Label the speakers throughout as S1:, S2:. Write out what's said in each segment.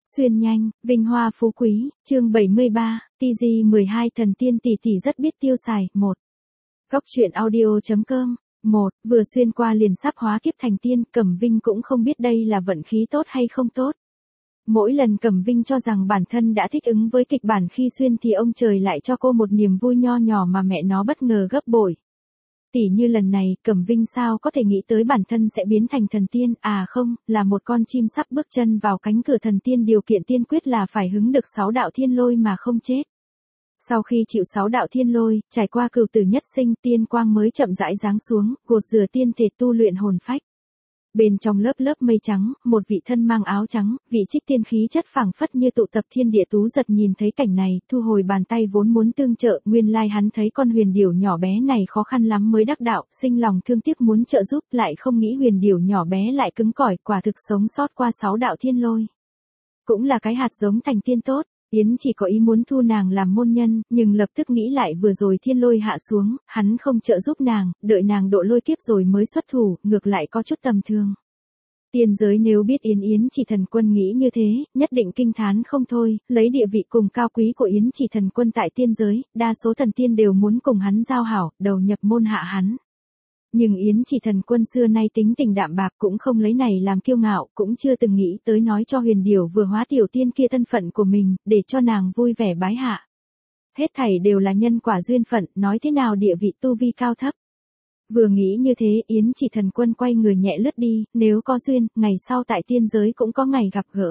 S1: Xuyên nhanh, vinh hoa phú quý, chương 73, TG12 thần tiên tỷ tỷ rất biết tiêu xài, 1. Góc truyện audio.com, 1. Vừa xuyên qua liền sắp hóa kiếp thành tiên, Cẩm Vinh cũng không biết đây là vận khí tốt hay không tốt. Mỗi lần Cẩm Vinh cho rằng bản thân đã thích ứng với kịch bản khi xuyên thì ông trời lại cho cô một niềm vui nho nhỏ mà mẹ nó bất ngờ gấp bội. Tỉ như lần này, Cẩm Vinh sao có thể nghĩ tới bản thân sẽ biến thành thần tiên, à không, là một con chim sắp bước chân vào cánh cửa thần tiên, điều kiện tiên quyết là phải hứng được 6 đạo thiên lôi mà không chết. Sau khi chịu 6 đạo thiên lôi, trải qua cửu tử nhất sinh, tiên quang mới chậm rãi giáng xuống, gột rửa tiên thể tu luyện hồn phách. Bên trong lớp lớp mây trắng, một vị thân mang áo trắng, vị trích tiên khí chất phảng phất như tụ tập thiên địa tú giật nhìn thấy cảnh này, thu hồi bàn tay vốn muốn tương trợ, nguyên lai hắn thấy con huyền điểu nhỏ bé này khó khăn lắm mới đắc đạo, sinh lòng thương tiếc muốn trợ giúp, lại không nghĩ huyền điểu nhỏ bé lại cứng cỏi, quả thực sống sót qua 6 đạo thiên lôi. Cũng là cái hạt giống thành tiên tốt. Yến chỉ có ý muốn thu nàng làm môn nhân, nhưng lập tức nghĩ lại vừa rồi thiên lôi hạ xuống, hắn không trợ giúp nàng, đợi nàng độ lôi kiếp rồi mới xuất thủ, ngược lại có chút tầm thường. Tiên giới nếu biết Yến chỉ thần quân nghĩ như thế, nhất định kinh thán không thôi, lấy địa vị cùng cao quý của Yến chỉ thần quân tại tiên giới, đa số thần tiên đều muốn cùng hắn giao hảo, đầu nhập môn hạ hắn. Nhưng Yến chỉ thần quân xưa nay tính tình đạm bạc, cũng không lấy này làm kiêu ngạo, cũng chưa từng nghĩ tới nói cho huyền điểu vừa hóa tiểu tiên kia thân phận của mình, để cho nàng vui vẻ bái hạ. Hết thảy đều là nhân quả duyên phận, nói thế nào địa vị tu vi cao thấp. Vừa nghĩ như thế, Yến chỉ thần quân quay người nhẹ lướt đi, nếu có duyên, ngày sau tại tiên giới cũng có ngày gặp gỡ.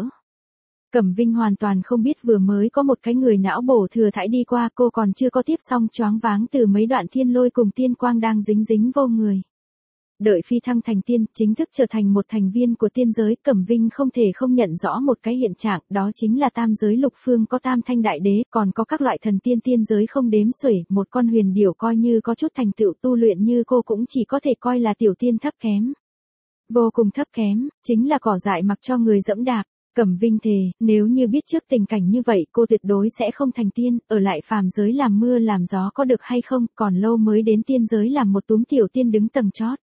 S1: Cẩm Vinh hoàn toàn không biết vừa mới có một cái người não bổ thừa thãi đi qua, cô còn chưa có tiếp xong choáng váng từ mấy đoạn thiên lôi cùng tiên quang đang dính vô người. Đợi phi thăng thành tiên, chính thức trở thành một thành viên của tiên giới, Cẩm Vinh không thể không nhận rõ một cái hiện trạng, đó chính là tam giới lục phương có tam thanh đại đế, còn có các loại thần tiên tiên giới không đếm xuể, một con huyền điểu coi như có chút thành tựu tu luyện như cô cũng chỉ có thể coi là tiểu tiên thấp kém. Vô cùng thấp kém, chính là cỏ dại mặc cho người dẫm đạp. Cẩm Vinh thề, nếu như biết trước tình cảnh như vậy cô tuyệt đối sẽ không thành tiên, ở lại phàm giới làm mưa làm gió có được hay không, còn lâu mới đến tiên giới làm một túm tiểu tiên đứng tầng chót.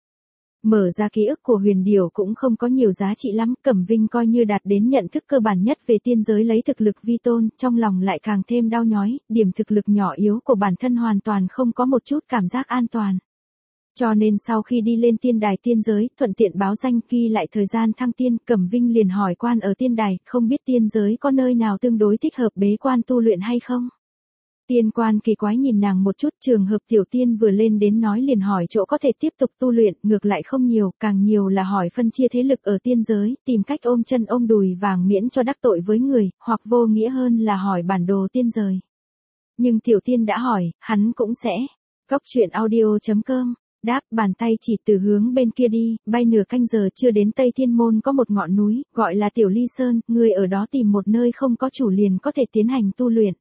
S1: Mở ra ký ức của huyền điểu cũng không có nhiều giá trị lắm, Cẩm Vinh coi như đạt đến nhận thức cơ bản nhất về tiên giới lấy thực lực vi tôn, trong lòng lại càng thêm đau nhói, điểm thực lực nhỏ yếu của bản thân hoàn toàn không có một chút cảm giác an toàn. Cho nên sau khi đi lên tiên đài tiên giới, thuận tiện báo danh ghi lại thời gian thăng tiên, Cẩm Vinh liền hỏi quan ở tiên đài, không biết tiên giới có nơi nào tương đối thích hợp bế quan tu luyện hay không? Tiên quan kỳ quái nhìn nàng một chút, trường hợp tiểu tiên vừa lên đến nói liền hỏi chỗ có thể tiếp tục tu luyện, ngược lại không nhiều, càng nhiều là hỏi phân chia thế lực ở tiên giới, tìm cách ôm chân ôm đùi vàng miễn cho đắc tội với người, hoặc vô nghĩa hơn là hỏi bản đồ tiên rời. Nhưng tiểu tiên đã hỏi, hắn cũng sẽ. Góc truyện audio.com, đáp, bàn tay chỉ từ hướng bên kia đi, bay nửa canh giờ chưa đến Tây Thiên Môn có một ngọn núi, gọi là Tiểu Ly Sơn, người ở đó tìm một nơi không có chủ liền có thể tiến hành tu luyện.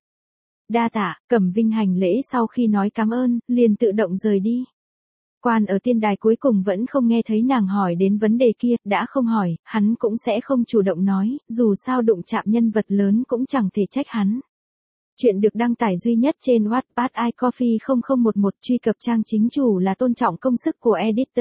S1: Đa tạ, Cẩm Vinh hành lễ sau khi nói cảm ơn, liền tự động rời đi. Quan ở tiên đài cuối cùng vẫn không nghe thấy nàng hỏi đến vấn đề kia, đã không hỏi, hắn cũng sẽ không chủ động nói, dù sao đụng chạm nhân vật lớn cũng chẳng thể trách hắn. Chuyện được đăng tải duy nhất trên Wattpad iCoffee 0011, truy cập trang chính chủ là tôn trọng công sức của editor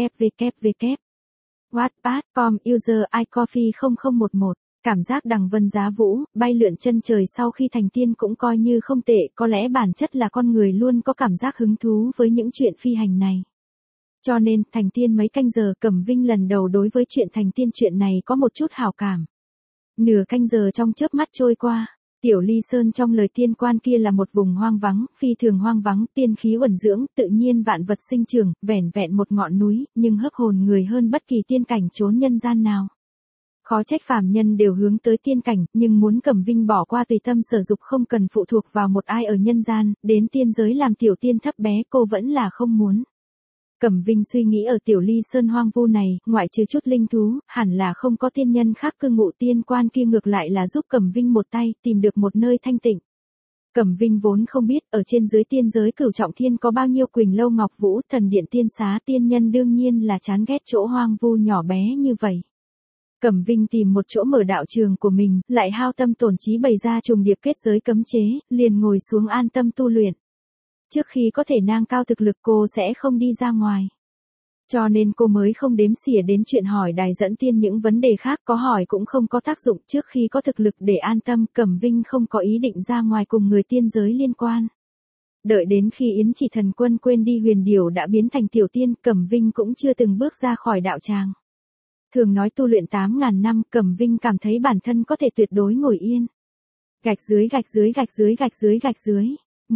S1: www. Wattpad.com, user iCoffee 0011. Cảm giác đằng vân giá vũ, bay lượn chân trời sau khi thành tiên cũng coi như không tệ, có lẽ bản chất là con người luôn có cảm giác hứng thú với những chuyện phi hành này. Cho nên, thành tiên mấy canh giờ, Cẩm Vinh lần đầu đối với chuyện thành tiên chuyện này có một chút hảo cảm. Nửa canh giờ trong chớp mắt trôi qua, Tiểu Ly Sơn trong lời tiên quan kia là một vùng hoang vắng, phi thường hoang vắng, tiên khí uẩn dưỡng, tự nhiên vạn vật sinh trưởng, vẻn vẹn một ngọn núi, nhưng hấp hồn người hơn bất kỳ tiên cảnh chốn nhân gian nào. Khó trách phàm nhân đều hướng tới tiên cảnh, nhưng muốn Cẩm Vinh bỏ qua tùy tâm sở dục không cần phụ thuộc vào một ai ở nhân gian, đến tiên giới làm tiểu tiên thấp bé cô vẫn là không muốn. Cẩm Vinh suy nghĩ ở Tiểu Ly Sơn hoang vu này, ngoại trừ chút linh thú, hẳn là không có tiên nhân khác cư ngụ, tiên quan kia ngược lại là giúp Cẩm Vinh một tay, tìm được một nơi thanh tịnh. Cẩm Vinh vốn không biết, ở trên dưới tiên giới Cửu Trọng Thiên có bao nhiêu Quỳnh Lâu Ngọc Vũ, thần điện tiên xá, tiên nhân đương nhiên là chán ghét chỗ hoang vu nhỏ bé như vậy. Cẩm Vinh tìm một chỗ mở đạo trường của mình, lại hao tâm tổn trí bày ra trùng điệp kết giới cấm chế, liền ngồi xuống an tâm tu luyện. Trước khi có thể nâng cao thực lực cô sẽ không đi ra ngoài. Cho nên cô mới không đếm xỉa đến chuyện hỏi đài dẫn tiên những vấn đề khác, có hỏi cũng không có tác dụng. Trước khi có thực lực để an tâm, Cẩm Vinh không có ý định ra ngoài cùng người tiên giới liên quan. Đợi đến khi Yến Chỉ Thần Quân quên đi huyền điểu đã biến thành tiểu tiên, Cẩm Vinh cũng chưa từng bước ra khỏi đạo tràng. Thường nói tu luyện 8.000 năm, Cẩm Vinh cảm thấy bản thân có thể tuyệt đối ngồi yên. Gạch dưới gạch dưới gạch dưới gạch dưới gạch dưới.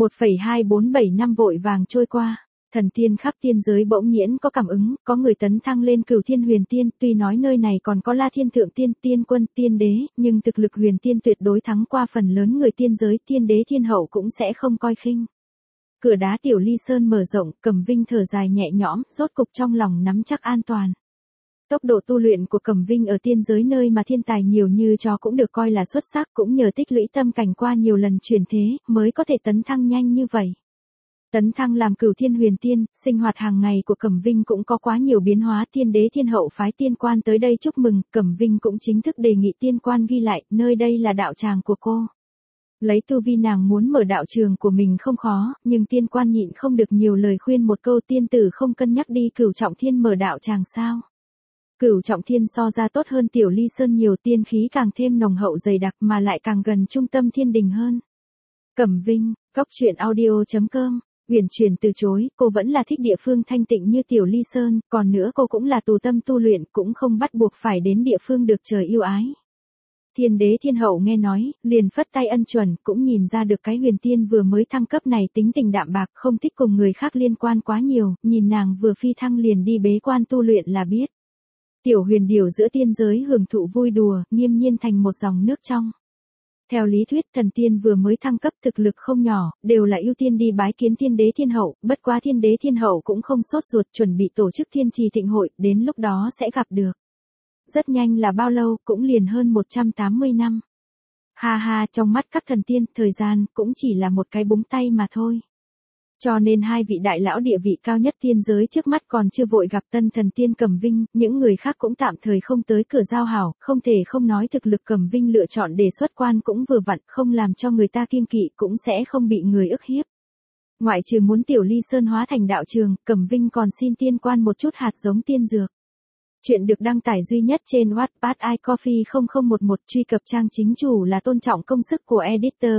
S1: 1,2475 năm vội vàng trôi qua. Thần tiên khắp tiên giới bỗng nhiên có cảm ứng, có người tấn thăng lên Cửu Thiên Huyền Tiên, tuy nói nơi này còn có La Thiên Thượng Tiên, Tiên Quân, Tiên Đế, nhưng thực lực Huyền Tiên tuyệt đối thắng qua phần lớn người tiên giới, Tiên Đế Thiên Hậu cũng sẽ không coi khinh. Cửa đá Tiểu Ly Sơn mở rộng, Cẩm Vinh thở dài nhẹ nhõm, rốt cục trong lòng nắm chắc an toàn. Tốc độ tu luyện của Cẩm Vinh ở tiên giới nơi mà thiên tài nhiều như chó cũng được coi là xuất sắc, cũng nhờ tích lũy tâm cảnh qua nhiều lần chuyển thế, mới có thể tấn thăng nhanh như vậy. Tấn thăng làm Cửu Thiên Huyền Tiên, sinh hoạt hàng ngày của Cẩm Vinh cũng có quá nhiều biến hóa, Tiên Đế Thiên Hậu phái tiên quan tới đây chúc mừng, Cẩm Vinh cũng chính thức đề nghị tiên quan ghi lại, nơi đây là đạo tràng của cô. Lấy tu vi nàng muốn mở đạo trường của mình không khó, nhưng tiên quan nhịn không được nhiều lời khuyên một câu, tiên tử không cân nhắc đi Cửu Trọng Thiên mở đạo tràng sao? Cửu Trọng Thiên so ra tốt hơn Tiểu Ly Sơn nhiều, tiên khí càng thêm nồng hậu dày đặc mà lại càng gần trung tâm thiên đình hơn. Cẩm Vinh, coctruyện.audio.com. Uyển Chuyển từ chối, cô vẫn là thích địa phương thanh tịnh như Tiểu Ly Sơn, còn nữa cô cũng là tù tâm tu luyện, cũng không bắt buộc phải đến địa phương được trời yêu ái. Thiên Đế Thiên Hậu nghe nói, liền phất tay ân chuẩn, cũng nhìn ra được cái huyền tiên vừa mới thăng cấp này tính tình đạm bạc, không thích cùng người khác liên quan quá nhiều, nhìn nàng vừa phi thăng liền đi bế quan tu luyện là biết. Tiểu huyền điểu giữa tiên giới hưởng thụ vui đùa, nghiêm nhiên thành một dòng nước trong. Theo lý thuyết thần tiên vừa mới thăng cấp thực lực không nhỏ, đều là ưu tiên đi bái kiến Thiên Đế Thiên Hậu, bất quá Thiên Đế Thiên Hậu cũng không sốt ruột chuẩn bị tổ chức thiên trì thịnh hội, đến lúc đó sẽ gặp được. Rất nhanh là bao lâu, cũng liền hơn 180 năm. Ha ha, trong mắt các thần tiên, thời gian cũng chỉ là một cái búng tay mà thôi. Cho nên hai vị đại lão địa vị cao nhất tiên giới trước mắt còn chưa vội gặp tân thần tiên Cẩm Vinh, những người khác cũng tạm thời không tới cửa giao hảo, không thể không nói thực lực Cẩm Vinh lựa chọn để xuất quan cũng vừa vặn, không làm cho người ta kiêng kỵ, cũng sẽ không bị người ức hiếp. Ngoại trừ muốn Tiểu Ly Sơn hóa thành đạo trường, Cẩm Vinh còn xin tiên quan một chút hạt giống tiên dược. Chuyện được đăng tải duy nhất trên Wattpad iCoffee 0011, truy cập trang chính chủ là tôn trọng công sức của editor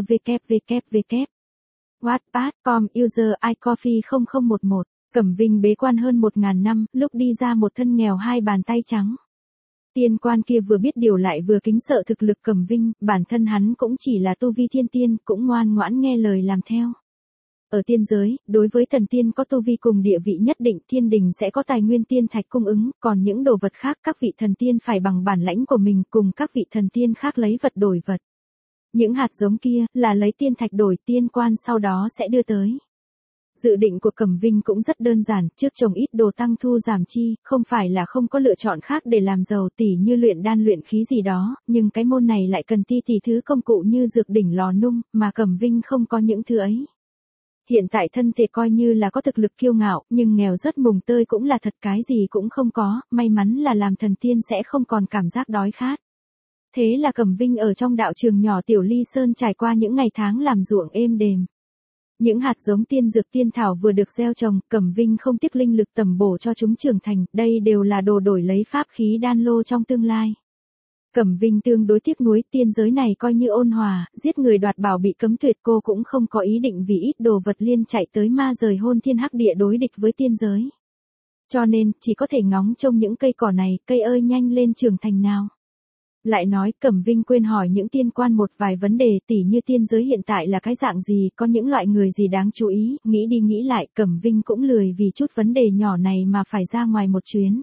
S1: www. Wattpad.com user iCoffee 0011, Cẩm Vinh bế quan hơn 1.000 năm, lúc đi ra một thân nghèo hai bàn tay trắng. Tiên quan kia vừa biết điều lại vừa kính sợ thực lực Cẩm Vinh, bản thân hắn cũng chỉ là tu vi thiên tiên, cũng ngoan ngoãn nghe lời làm theo. Ở tiên giới, đối với thần tiên có tu vi cùng địa vị nhất định, thiên đình sẽ có tài nguyên tiên thạch cung ứng, còn những đồ vật khác các vị thần tiên phải bằng bản lãnh của mình cùng các vị thần tiên khác lấy vật đổi vật. Những hạt giống kia là lấy tiên thạch đổi, tiên quan sau đó sẽ đưa tới. Dự định của Cẩm Vinh cũng rất đơn giản, trước trồng ít đồ tăng thu giảm chi, không phải là không có lựa chọn khác để làm giàu, tỉ như luyện đan luyện khí gì đó, nhưng cái môn này lại cần tỷ thứ công cụ như dược đỉnh lò nung, mà Cẩm Vinh không có những thứ ấy. Hiện tại thân thể coi như là có thực lực kiêu ngạo, nhưng nghèo rất mùng tơi cũng là thật, cái gì cũng không có, may mắn là làm thần tiên sẽ không còn cảm giác đói khát. Thế là Cẩm Vinh ở trong đạo trường nhỏ Tiểu Ly Sơn trải qua những ngày tháng làm ruộng êm đềm. Những hạt giống tiên dược tiên thảo vừa được gieo trồng, Cẩm Vinh không tiếc linh lực tầm bổ cho chúng trưởng thành, đây đều là đồ đổi lấy pháp khí đan lô trong tương lai. Cẩm Vinh tương đối tiếc nuối, tiên giới này coi như ôn hòa, giết người đoạt bảo bị cấm tuyệt, cô cũng không có ý định vì ít đồ vật liên chạy tới ma rời hôn thiên hắc địa đối địch với tiên giới. Cho nên, chỉ có thể ngóng trông những cây cỏ này, cây ơi nhanh lên trưởng thành nào. Lại nói, Cẩm Vinh quên hỏi những tiên quan một vài vấn đề, tỉ như tiên giới hiện tại là cái dạng gì, có những loại người gì đáng chú ý, nghĩ đi nghĩ lại, Cẩm Vinh cũng lười vì chút vấn đề nhỏ này mà phải ra ngoài một chuyến.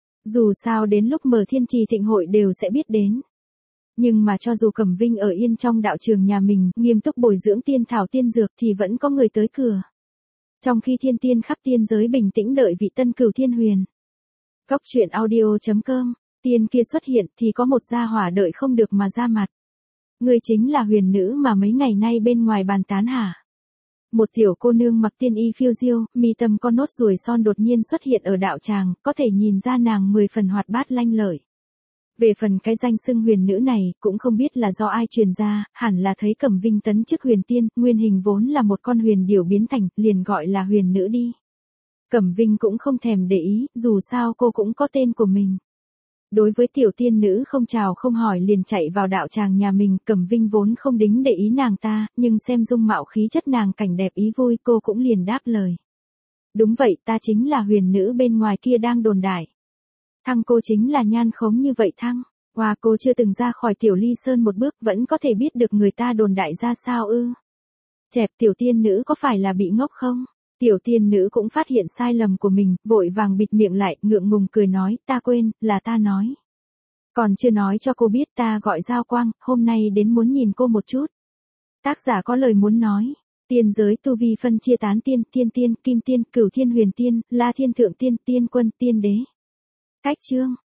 S1: Dù sao đến lúc mở thiên trì thịnh hội đều sẽ biết đến. Nhưng mà cho dù Cẩm Vinh ở yên trong đạo trường nhà mình, nghiêm túc bồi dưỡng tiên thảo tiên dược thì vẫn có người tới cửa. Trong khi thiên tiên khắp tiên giới bình tĩnh đợi vị tân Cửu Thiên Huyền. Coctruyện.audio.com. Tiên kia xuất hiện thì có một gia hỏa đợi không được mà ra mặt. Người chính là huyền nữ mà mấy ngày nay bên ngoài bàn tán hả? Một tiểu cô nương mặc tiên y phiêu diêu, mi tâm con nốt ruồi son đột nhiên xuất hiện ở đạo tràng, có thể nhìn ra nàng 10 phần hoạt bát lanh lợi. Về phần cái danh xưng huyền nữ này, cũng không biết là do ai truyền ra, hẳn là thấy Cẩm Vinh tấn chức huyền tiên, nguyên hình vốn là một con huyền điểu biến thành, liền gọi là huyền nữ đi. Cẩm Vinh cũng không thèm để ý, dù sao cô cũng có tên của mình. Đối với tiểu tiên nữ không chào không hỏi liền chạy vào đạo tràng nhà mình, Cẩm Vinh vốn không đính để ý nàng ta, nhưng xem dung mạo khí chất nàng cảnh đẹp ý vui, cô cũng liền đáp lời. Đúng vậy, ta chính là huyền nữ bên ngoài kia đang đồn đại. Thăng cô chính là nhan khống như vậy Thăng. Wow, cô chưa từng ra khỏi tiểu ly sơn một bước vẫn có thể biết được người ta đồn đại ra sao ư. Chẹp, tiểu tiên nữ có phải là bị ngốc không? Tiểu tiên nữ cũng phát hiện sai lầm của mình, vội vàng bịt miệng lại, ngượng ngùng cười nói, ta quên, là ta nói. Còn chưa nói cho cô biết ta gọi Giao Quang, hôm nay đến muốn nhìn cô một chút. Tác giả có lời muốn nói. Tiên giới tu vi phân chia tán tiên, thiên tiên, kim tiên, cửu thiên huyền tiên, la thiên thượng tiên, tiên quân, tiên đế. Cách chương.